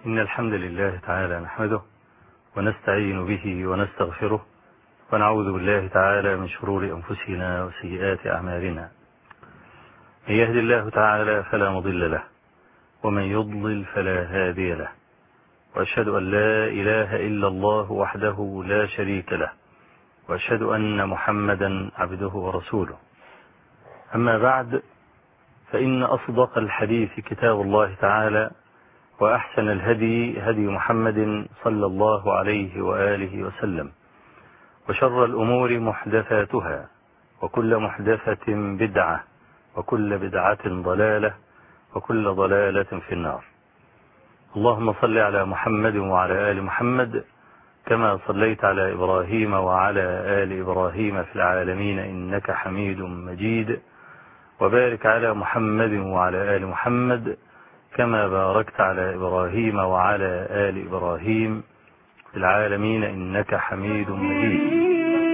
إن الحمد لله تعالى نحمده ونستعين به ونستغفره ونعوذ بالله تعالى من شرور أنفسنا وسيئات أعمالنا. من يهد الله تعالى فلا مضل له ومن يضلل فلا هادي له، وأشهد أن لا إله إلا الله وحده لا شريك له، وأشهد أن محمدا عبده ورسوله. أما بعد، فإن أصدق الحديث كتاب الله تعالى، وأحسن الهدي هدي محمد صلى الله عليه وآله وسلم، وشر الأمور محدثاتها، وكل محدثة بدعة، وكل بدعة ضلالة، وكل ضلالة في النار. اللهم صل على محمد وعلى آل محمد كما صليت على إبراهيم وعلى آل إبراهيم في العالمين إنك حميد مجيد، وبارك على محمد وعلى آل محمد كما باركت على إبراهيم وعلى آل إبراهيم في العالمين إنك حميد مجيد.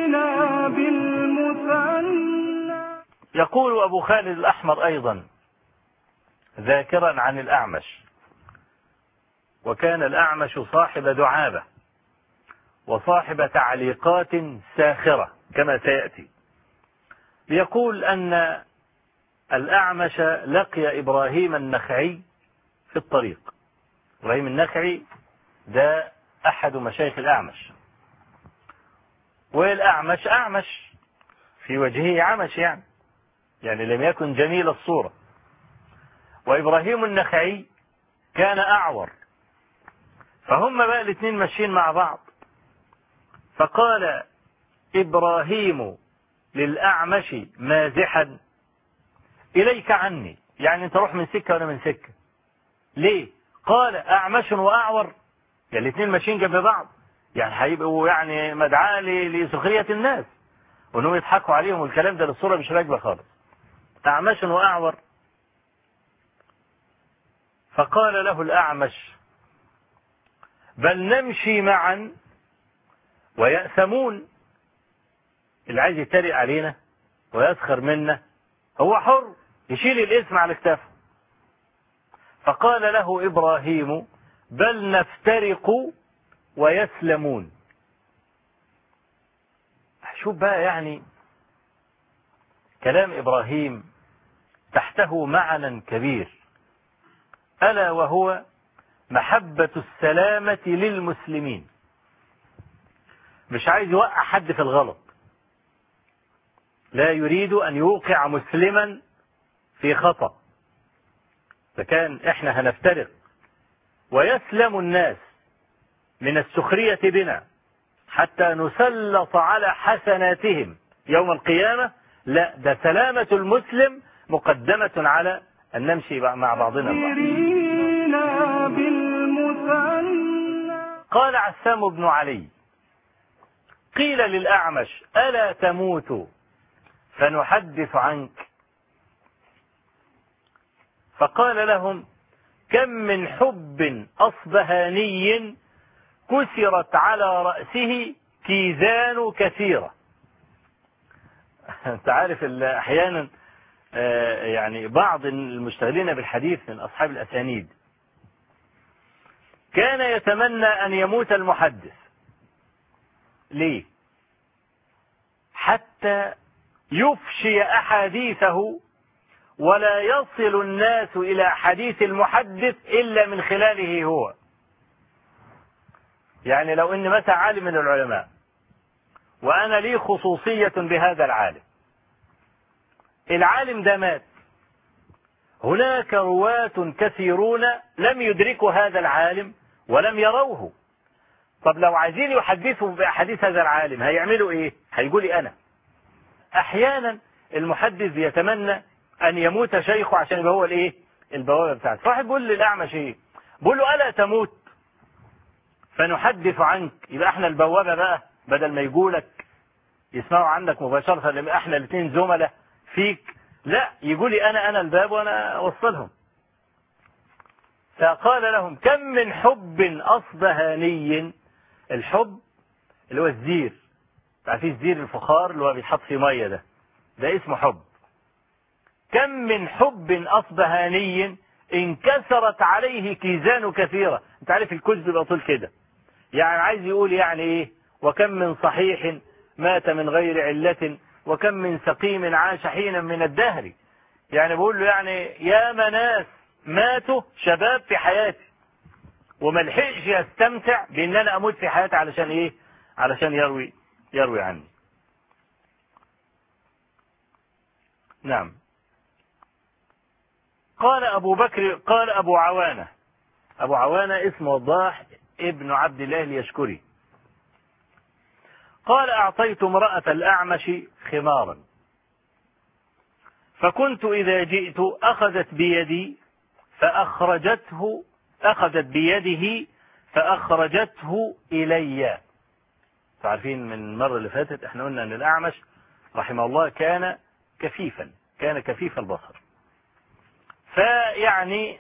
يقول أبو خالد الأحمر أيضا ذاكرا عن الأعمش، وكان الأعمش صاحب دعابة وصاحب تعليقات ساخرة كما سيأتي. يقول أن الأعمش لقي إبراهيم النخعي في الطريق. إبراهيم النخعي ده أحد مشايخ الأعمش، والأعمش أعمش في وجهه عمش، يعني لم يكن جميل الصورة. وإبراهيم النخعي كان أعور، فهم بقى الاثنين ماشيين مع بعض. فقال إبراهيم للأعمش مازحا: إليك عني، يعني أنت روح من سكة وأنا من سكة. ليه؟ قال أعمش وأعور، يعني الاثنين ماشيين جنب بعض، يعني هيبقوا يعني مدعاة لسخرية الناس وأنهم يضحكوا عليهم، والكلام ده للصورة مش راكبة خالص. أعمش وأعور. فقال له الأعمش: بل نمشي معا ويأثمون. اللي عايز يتريق علينا ويسخر منا هو حر، يشيل الاسم على كتافه. فقال له إبراهيم: بل نفترق ويسلمون. شوف بقى، يعني كلام إبراهيم تحته معنى كبير، ألا وهو محبة السلامة للمسلمين. مش عايز يوقع حد في الغلط، لا يريد أن يوقع مسلما في خطأ. فكان إحنا هنفترق ويسلم الناس من السخرية بنا حتى نسلط على حسناتهم يوم القيامة. لا، ده سلامة المسلم مقدمة على أن نمشي مع بعضنا البعض. قال عسام بن علي: قيل للأعمش: ألا تموت فنحدث عنك؟ فقال لهم: كم من حب أصبهاني كسرت على رأسه كيزان كثيرة. انت عارف احيانا يعني بعض المشتغلين بالحديث من أصحاب الأسانيد كان يتمنى أن يموت المحدث. ليه؟ حتى يفشي أحاديثه ولا يصل الناس إلى حديث المحدث إلا من خلاله هو. يعني لو إن متى عالم من العلماء وأنا لي خصوصية بهذا العالم ده مات، هناك رواة كثيرون لم يدركوا هذا العالم ولم يروه. طب لو عايزين يحدثوا بأحاديث هذا العالم هيعملوا إيه؟ هيقولي أنا. أحيانا المحدث يتمنى أن يموت شيخه عشان يبقى هو الإيه؟ البوابة بتاعته. صاحب بيقول للأعمش إيه؟ بيقول له: ألا تموت فنحدث عنك. يبقى احنا البوابة بقى، بدل ما يقولك يسمعوا عنك مباشرة لما احنا الاثنين زملاء فيك، لا، يقولي أنا الباب وأنا أوصلهم. فقال لهم: كم من حب أصبهاني. الحب اللي هو الزير، تعرفين الزير الفخار اللي هو بيتحط في مية، ده اسمه حب. كم من حب أصبهاني انكسرت عليه كيزان كثيرة. انت عارف الكوز بيبقى طول كده، يعني عايز يقول يعني ايه؟ وكم من صحيح مات من غير علة وكم من سقيم عاش حينا من الدهر. يعني بقول له يعني يا ناس ماتوا شباب في حياتي وما لحقش يستمتع بان انا اموت في حياتي علشان ايه؟ علشان يروي عني. نعم. قال ابو بكر، قال ابو عوانة، ابو عوانة اسمه وضاح ابن عبد الله اليشكري، قال اعطيت امرأة الاعمش خمارا فكنت اذا جئت اخذت بيدي فاخرجته، اخذت بيده فاخرجته الي. عارفين من المرة اللي فاتت احنا قلنا ان الاعمش رحمه الله كان كفيف البصر. فيعني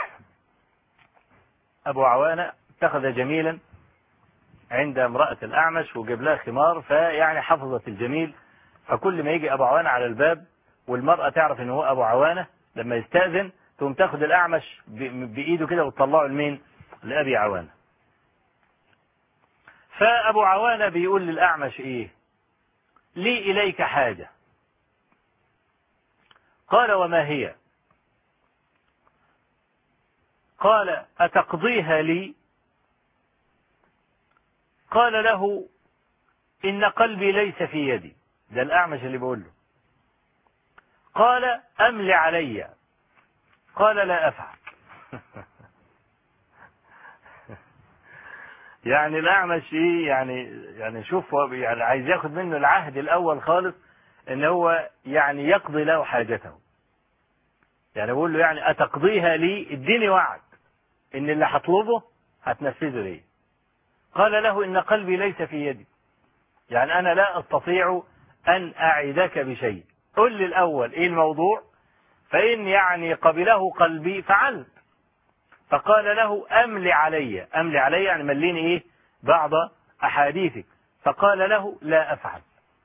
ابو عوانة اتخذ جميلا عند امرأة الاعمش وجاب لها خمار، فيعني حفظت الجميل، فكل ما يجي ابو عوانة على الباب والمرأة تعرف ان هو ابو عوانة لما يستأذن تقوم تاخد الاعمش بايده كده وتطلعه لمين؟ لابي عوانة. فابو عوانة بيقول للاعمش ايه؟ لي اليك حاجة. قال وما هي؟ قال اتقضيها لي؟ قال له إن قلبي ليس في يدي. ده الأعمش اللي بقول له. قال أمل علي. قال لا أفعل. يعني الأعمش إيه يعني شوف يعني عايز ياخد منه العهد الأول خالص إن هو يعني يقضي له حاجته. يعني بقول له يعني أتقضيها لي؟ اديني وعد إن اللي هطلبه هتنفذه لي. قال له إن قلبي ليس في يدي، يعني أنا لا أستطيع أن أعدك بشيء، قل لي الأول إيه الموضوع، فإن يعني قبله قلبي فعلت. فقال له أملي علي. أملي علي يعني مليني إيه؟ بعض أحاديثك. فقال له لا أفعل.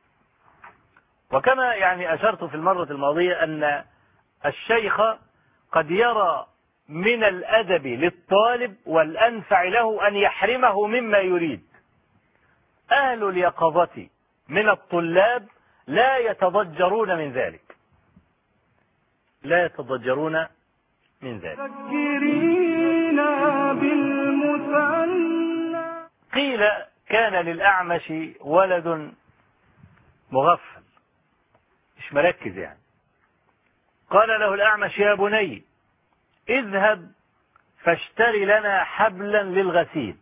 وكما يعني أشرت في المرة الماضية أن الشيخ قد يرى من الأدب للطالب والأنفع له أن يحرمه مما يريد. أهل اليقظة من الطلاب لا يتضجرون من ذلك، لا يتضجرون من ذلك. قيل كان للأعمش ولد مغفل مش مركز يعني. قال له الأعمش يا بني اذهب فاشتري لنا حبلا للغسيل.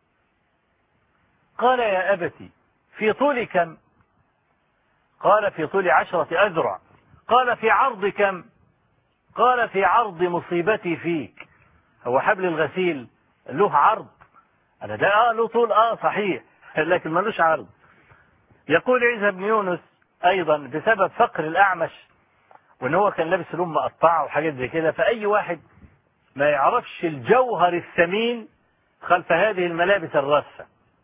قال يا أبتي في طول كم؟ قال في طول 10 أذرع. قال في عرض كم؟ قال في عرض مصيبتي فيك. هو حبل الغسيل له عرض؟ أنا ده له طول صحيح لكن ملوش عرض. يقول عيسى بن يونس أيضا بسبب فقر الأعمش وإن هو كان لابس لون مقطعة وحاجات زي كده، فأي واحد ما يعرفش الجوهر الثمين خلف هذه الملابس الرثة.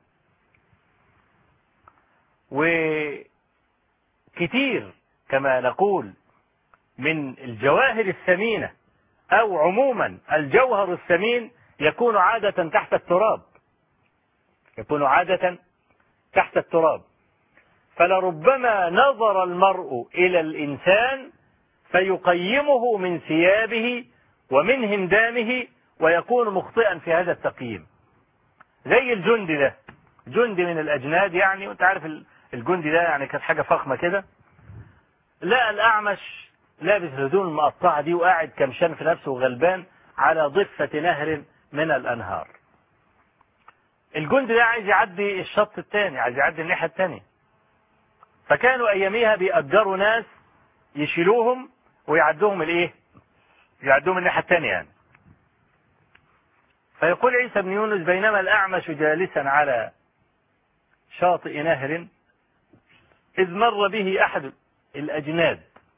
وكتير كما نقول من الجواهر الثمينة أو عموما الجوهر الثمين يكون عادة تحت التراب، يكون عادة تحت التراب. فلربما نظر المرء إلى الإنسان فيقيمه من ثيابه ومن همدانه ويكون مخطئا في هذا التقييم. زي الجندي ده، جندي من الأجناد يعني، وانت عارف الجندي ده يعني كانت حاجة فخمة كده. لا الأعمش لابس الهدوم المقطعة دي وقاعد كمشان في نفسه وغلبان على ضفة نهر من الأنهار. الجندي ده عايز يعدي الشط الثاني، عايز يعدي الناحية الثانية. فكانوا أياميها بيأجروا ناس يشيلوهم ويعدوهم الإيه؟ يعدوهم الناحية الثانية يعني. فيقول عيسى بن يونس بينما الأعمش جالسا على شاطئ نهر إذ مر به أحد الأجناد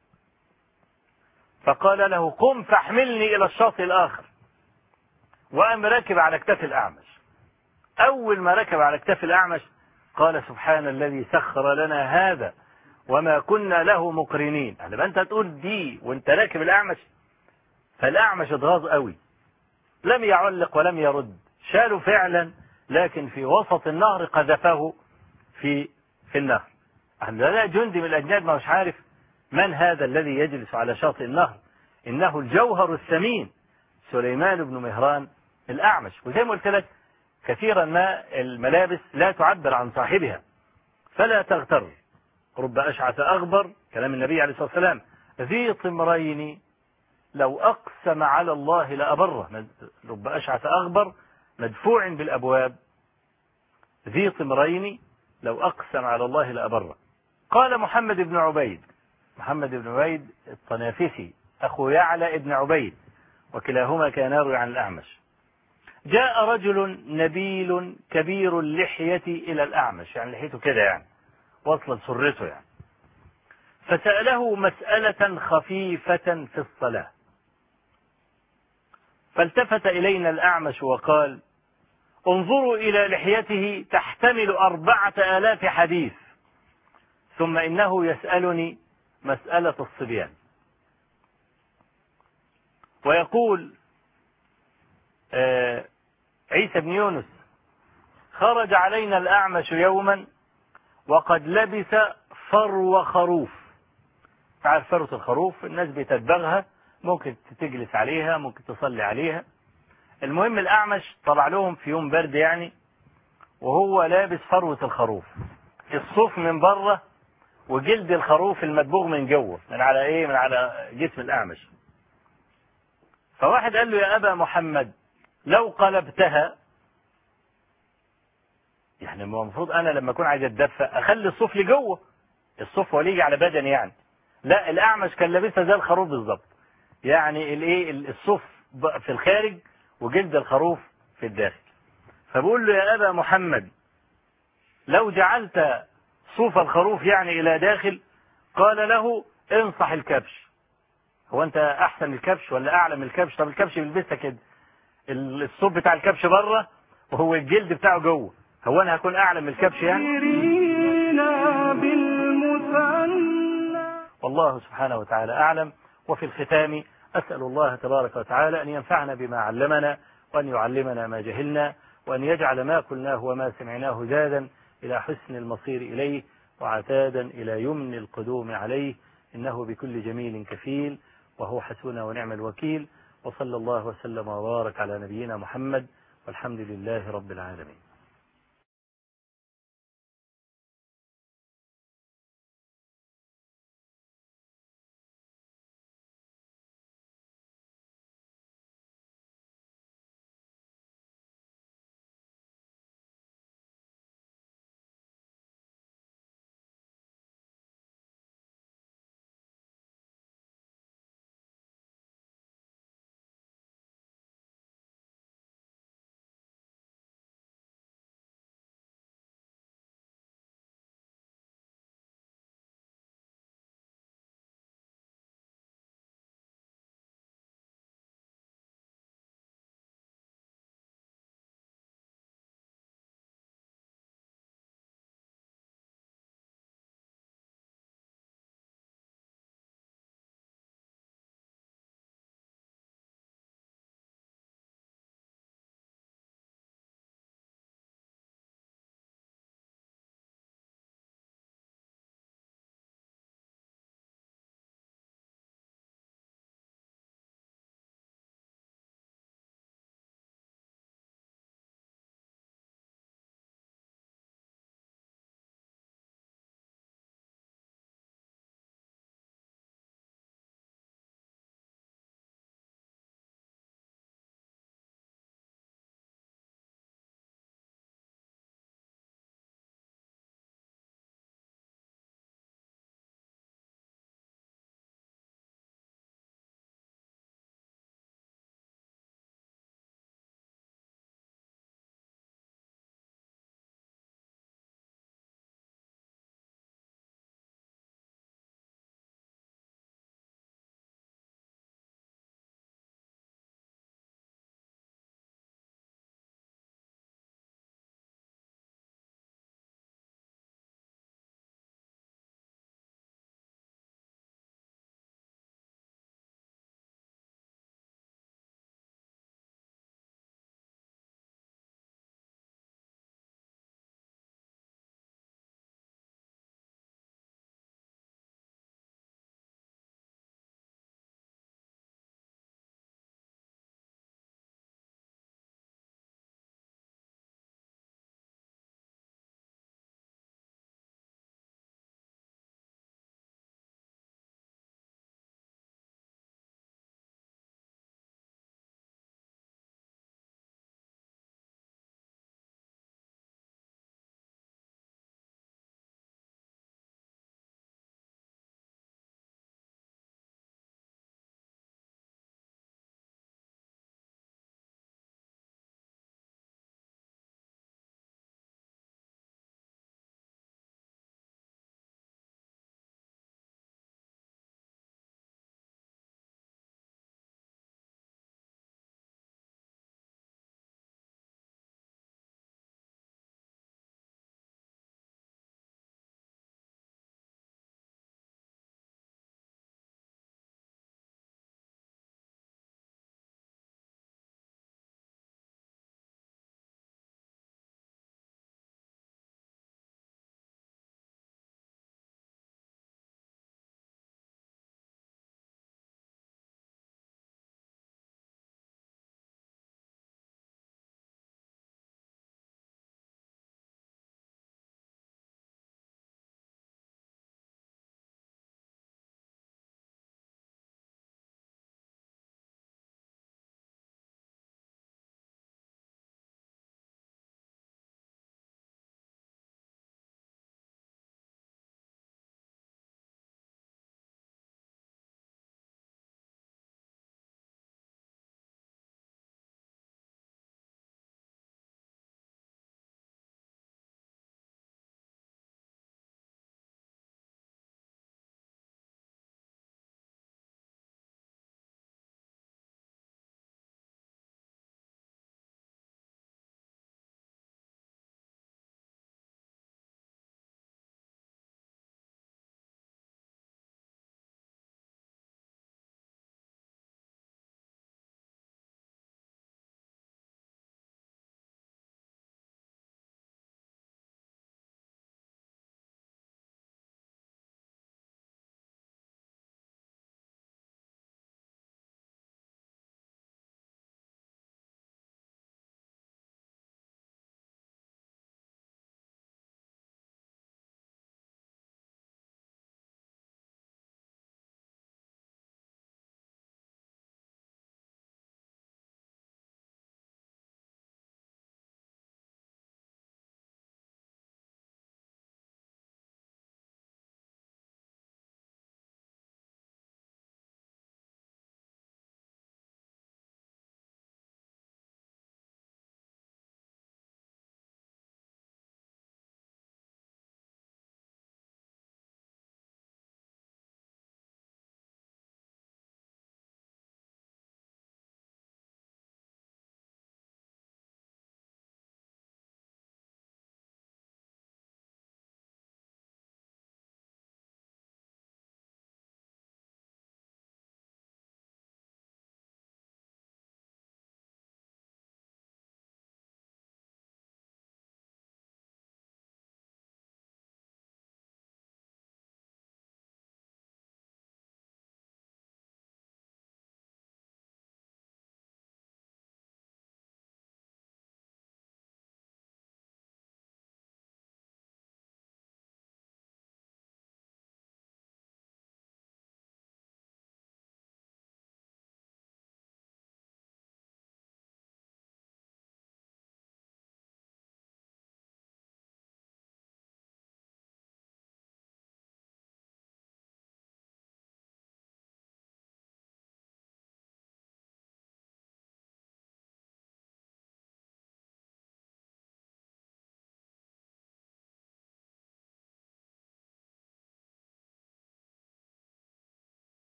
فقال له قم فاحملني إلى الشاطئ الآخر. وقام راكب على اكتاف الأعمش. أول ما ركب على اكتاف الأعمش قال سبحان الذي سخر لنا هذا وما كنا له مقرنين. يعني أنت تقول دي وانت راكب الأعمش؟ فالأعمش اتغاظ قوي لم يعلق ولم يرد، شاله فعلا، لكن في وسط النهر قذفه في النهر. لا جندي من الأجناد ما مش عارف من هذا الذي يجلس على شاطئ النهر، إنه الجوهر الثمين سليمان بن مهران الأعمش. وزي ما قلت لك كثيرا ما الملابس لا تعبر عن صاحبها، فلا تغتر. رب أشعث أغبر، كلام النبي عليه الصلاة والسلام، ذي طمرين لو أقسم على الله لأبره. رب أشعث أغبر مدفوع بالأبواب، ذي طمرين لو أقسم على الله لأبره. قال محمد بن عبيد، محمد بن عبيد الطنافسي أخو يعلى بن عبيد، وكلاهما كان يروي عن الأعمش، جاء رجل نبيل كبير اللحية إلى الأعمش، يعني لحيته كده يعني وصلت سرته يعني، فسأله مسألة خفيفة في الصلاة، فالتفت إلينا الأعمش وقال: انظروا إلى لحيته تحتمل 4000 حديث، ثم إنه يسألني مسألة الصبيان. ويقول عيسى بن يونس: خرج علينا الأعمش يوما وقد لبس فرو خروف. تعرف فروة الخروف الناس بتدبغها، ممكن تجلس عليها، ممكن تصلي عليها. المهم الأعمش طلع لهم في يوم برد يعني، وهو لابس فروة الخروف، الصوف من بره وجلد الخروف المدبوغ من جوه، من على ايه؟ من على جسم الأعمش. فواحد قال له: يا أبا محمد لو قلبتها، يعني المفروض أنا لما أكون عايز أتدفى أخلي الصوف لجوه، الصوف هو يجي على بدني يعني. لا، الأعمش كان لابسها زي الخروف بالظبط، يعني الايه الصوف في الخارج وجلد الخروف في الداخل. فبقول له: يا أبا محمد لو جعلت صوف الخروف يعني إلى داخل، قال له: انصح الكبش. هو أنت أحسن من الكبش ولا أعلى من الكبش؟ طب الكبش بيلبسها كده، الصوف بتاع الكبش بره وهو الجلد بتاعه جوه، هو أنا هكون أعلى من الكبش يعني؟ والله سبحانه وتعالى أعلم. وفي الختام أسأل الله تبارك وتعالى أن ينفعنا بما علمنا، وأن يعلمنا ما جهلنا، وأن يجعل ما قلناه وما سمعناه زادا إلى حسن المصير إليه، وعتادا إلى يمن القدوم عليه، إنه بكل جميل كفيل، وهو حسبنا ونعم الوكيل. وصلى الله وسلم وبارك على نبينا محمد، والحمد لله رب العالمين.